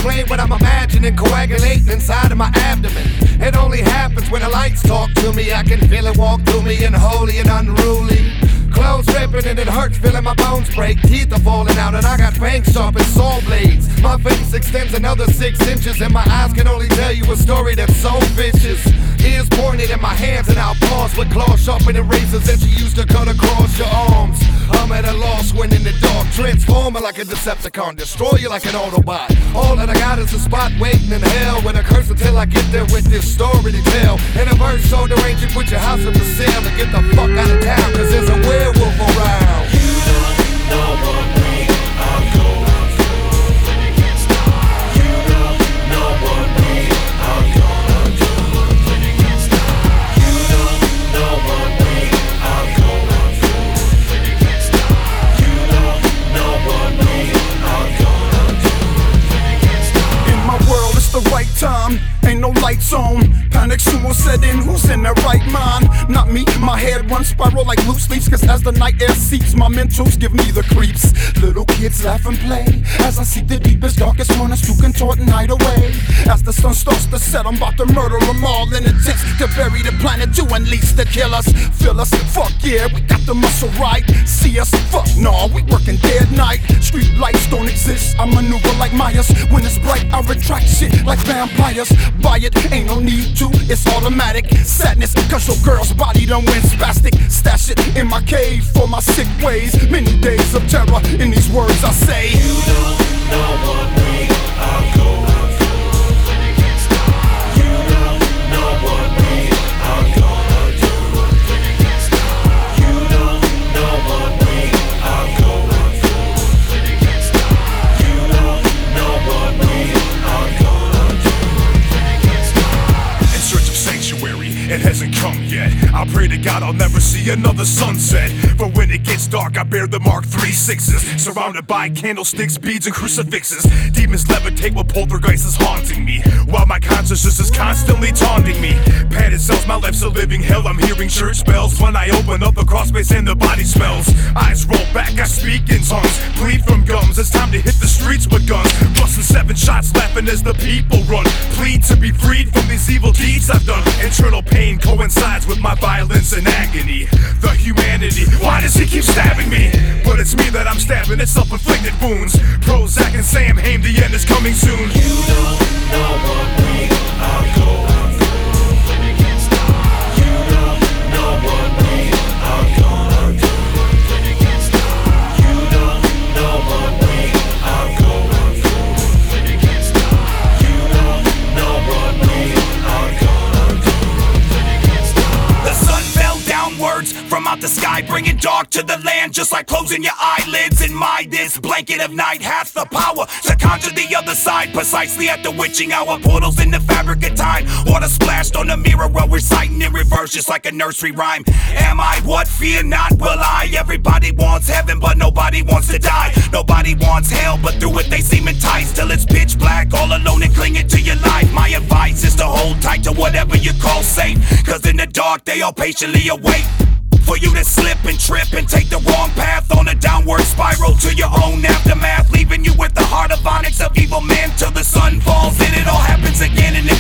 explain what I'm imagining, coagulating inside of my abdomen. It only happens when the lights talk to me. I can feel it walk through me, unholy and unruly. Clothes ripping and it hurts, feeling my bones break. Teeth are falling out and I got fangs sharp as saw blades. My face extends another 6 inches and my eyes can only tell you a story that's so vicious. Ears pointed in my hands and I'll pause with claws sharpened and razors that you used to cut across your arms. I'm at a loss when in the dark, transforming like a Decepticon, destroy you like an Autobot. All that I got is a spot waiting in hell with a curse until I get there with this story to tell. And a verse so deranged you put your house up for sale and get the fuck out of town, cause there's a werewolf around. You don't know what we are going through, and you can't stop. You don't know what we are gonna do, and you can't stop. You don't know what we are going through, and you can't stop. You don't know what we are gonna do, and you can't stop. In my world, it's the right time. Ain't no lights on. Panic soon will set in. Who's in their right mind? Not me. My head runs spiral like loose leaves. Cause as the night air seeps, my mentals give me the creeps. Little kids laugh and play as I seek the deepest, darkest corners to contort and hide away. As the sun starts to set, I'm about to murder them all. And it takes to bury the planet to unleash the killers. Feel us, fuck yeah, we got the muscle right. See us, fuck no, we working day and night. Street lights don't exist, I maneuver like Myers. When it's bright, I retract shit like vampires. Buy it, ain't no need to, it's automatic. Sadness, cause your girl's body done went spastic. Stash it in my cave for my sick ways. Many days of terror in these words I say. You don't know what we are going through, and you can't stop. You don't know what we are gonna do, and you can't stop. You don't know what we are going through, and you can't stop. You don't know what we are gonna do, and you can't stop. In search of sanctuary, it hasn't come yet. I pray to God I'll never see another sunset. For when it gets dark, I bear the mark 3 6s, surrounded by candlesticks, beads, and crucifixes. Demons levitate while poltergeist is haunting me, while my consciousness is constantly taunting me. Padded cells, my life's a living hell. I'm hearing church bells when I open up the cross space and the body smells. Eyes roll back, I speak in tongues, bleed from gums. It's time to hit the streets with guns, busting 7 shots, laughing as the people run. Plead to be freed from these evil deeds I've done. Internal pain coincides with my violence and agony. The humanity, why does he keep stabbing me? But it's me that I'm stabbing, it's self-inflicted wounds. Prozac and Sam Hain, the end is coming soon. You don't know what we are going through, and you can't stop. You don't know what we are gonna do, and you can't stop. You don't know what we are going through, and you can't stop. You don't know what we are gonna do, and you can't stop. The sun fell downwards from out the sky, bringing dark to the land, just like closing your eyelids. And this blanket of night hath the power to conjure the other side, precisely at the witching hour. Portals in the fabric of time, water splashed on the mirror, while reciting in reverse, just like a nursery rhyme. Am I what? Fear not, will I? Everybody wants heaven, but nobody wants to die. Nobody wants hell, but through it they seem enticed, till it's pitch black, all alone and clinging to your life. My advice is to hold tight to whatever you call safe, cause in the dark they all patiently await for you to slip and trip and take the wrong path on a downward spiral to your own aftermath, leaving you with the heart of onyx of evil men till the sun falls and it all happens again. And